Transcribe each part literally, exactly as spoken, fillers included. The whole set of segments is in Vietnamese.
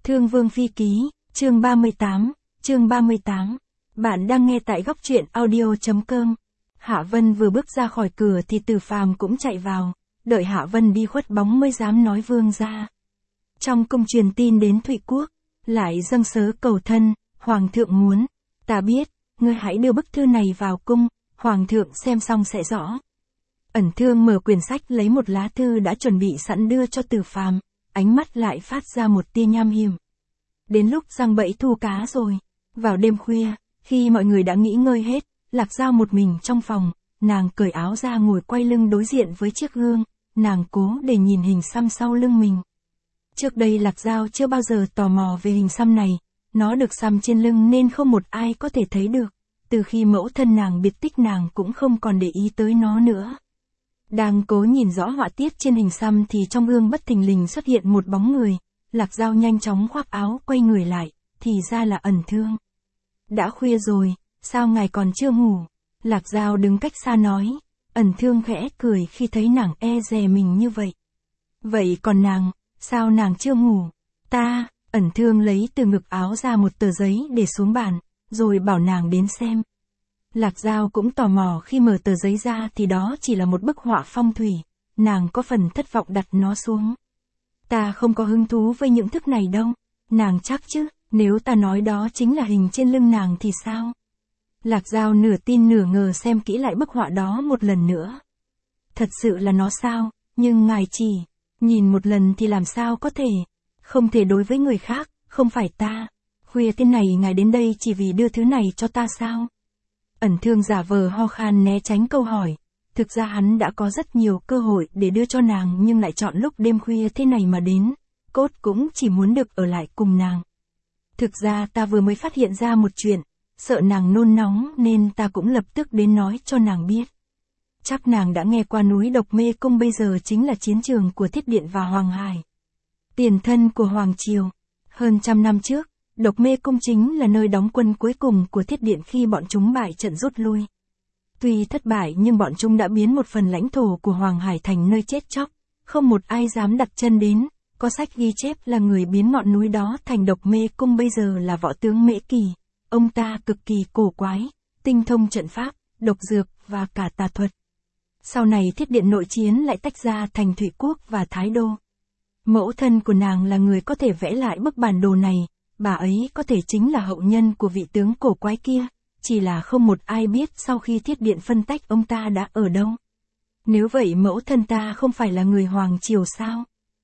Thương Vương Phi Ký, chương ba mươi tám, chương ba mươi tám. Bạn đang nghe tại góc truyện audio.com. Hạ Vân vừa bước ra khỏi cửa thì Từ Phàm cũng chạy vào, đợi Hạ Vân đi khuất bóng mới dám nói vương ra. Trong cung truyền tin đến Thụy Quốc, lại dâng sớ cầu thân, Hoàng thượng muốn, ta biết, ngươi hãy đưa bức thư này vào cung, Hoàng thượng xem xong sẽ rõ. Ẩn Thương mở quyển sách lấy một lá thư đã chuẩn bị sẵn đưa cho Từ Phàm, ánh mắt lại phát ra một tia nham hiểm. Đến lúc giăng bẫy thu cá rồi. Vào đêm khuya, khi mọi người đã nghỉ ngơi hết, Lạc Dao một mình trong phòng, nàng cởi áo ra ngồi quay lưng đối diện với chiếc gương, nàng cố để nhìn hình xăm sau lưng mình. Trước đây Lạc Dao chưa bao giờ tò mò về hình xăm này, nó được xăm trên lưng nên không một ai có thể thấy được. Từ khi mẫu thân nàng biệt tích nàng cũng không còn để ý tới nó nữa. Đang cố nhìn rõ họa tiết trên hình xăm thì trong gương bất thình lình xuất hiện một bóng người. Lạc Dao nhanh chóng khoác áo quay người lại, thì ra là Ẩn Thương. Đã khuya rồi, sao ngài còn chưa ngủ? Lạc Dao đứng cách xa nói. Ẩn Thương khẽ cười khi thấy nàng e dè mình như vậy. Vậy còn nàng, sao nàng chưa ngủ? Ta, Ẩn Thương lấy từ ngực áo ra một tờ giấy để xuống bàn, rồi bảo nàng đến xem. Lạc Dao cũng tò mò khi mở tờ giấy ra thì đó chỉ là một bức họa phong thủy, nàng có phần thất vọng đặt nó xuống. Ta không có hứng thú với những thức này đâu, nàng chắc chứ, nếu ta nói đó chính là hình trên lưng nàng thì sao? Lạc Dao nửa tin nửa ngờ xem kỹ lại bức họa đó một lần nữa. Thật sự là nó sao, nhưng ngài chỉ, nhìn một lần thì làm sao có thể, không thể đối với người khác, không phải ta. Khuya thế này ngài đến đây chỉ vì đưa thứ này cho ta sao? Ẩn Thương giả vờ ho khan né tránh câu hỏi. Thực ra hắn đã có rất nhiều cơ hội để đưa cho nàng nhưng lại chọn lúc đêm khuya thế này mà đến, cốt cũng chỉ muốn được ở lại cùng nàng. Thực ra ta vừa mới phát hiện ra một chuyện, sợ nàng nôn nóng nên ta cũng lập tức đến nói cho nàng biết. Chắc nàng đã nghe qua núi Độc Mê Cung bây giờ chính là chiến trường của Thiết Điện và Hoàng Hải. Tiền thân của Hoàng Triều. Hơn trăm năm trước, Độc Mê Cung chính là nơi đóng quân cuối cùng của Thiết Điện khi bọn chúng bại trận rút lui. Tuy thất bại nhưng bọn chúng đã biến một phần lãnh thổ của Hoàng Hải thành nơi chết chóc, không một ai dám đặt chân đến, có sách ghi chép là người biến ngọn núi đó thành Độc Mê Cung bây giờ là võ tướng Mễ Kỳ, ông ta cực kỳ cổ quái, tinh thông trận pháp, độc dược và cả tà thuật. Sau này Thiết Điện nội chiến lại tách ra thành Thụy Quốc và Thái Đô. Mẫu thân của nàng là người có thể vẽ lại bức bản đồ này, bà ấy có thể chính là hậu nhân của vị tướng cổ quái kia. Chỉ là không một ai biết sau khi Thiết Điện phân tách ông ta đã ở đâu. Nếu vậy mẫu thân ta không phải là người Hoàng Triều sao?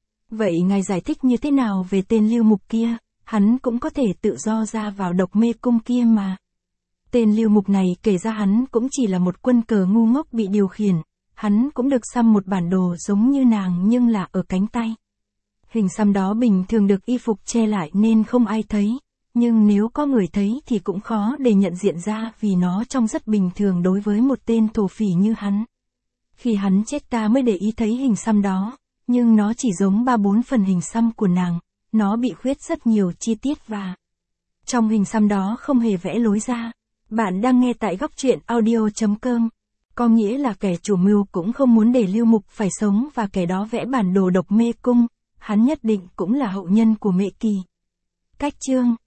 Vậy ngài giải thích như thế nào về tên Lưu Mục kia, hắn cũng có thể tự do ra vào Độc Mê Cung kia mà. Tên Lưu Mục này kể ra hắn cũng chỉ là một quân cờ ngu ngốc bị điều khiển, hắn cũng được xăm một bản đồ giống như nàng nhưng là ở cánh tay. Hình xăm đó bình thường được y phục che lại nên không ai thấy. Nhưng nếu có người thấy thì cũng khó để nhận diện ra vì nó trông rất bình thường đối với một tên thổ phỉ như hắn. Khi hắn chết ta mới để ý thấy hình xăm đó, nhưng nó chỉ giống ba bốn phần hình xăm của nàng, nó bị khuyết rất nhiều chi tiết và trong hình xăm đó không hề vẽ lối ra. Bạn đang nghe tại góc truyện audio.com, có nghĩa là kẻ chủ mưu cũng không muốn để Lưu Mục phải sống và kẻ đó vẽ bản đồ Độc Mê Cung, hắn nhất định cũng là hậu nhân của Mễ Kỳ. Cách chương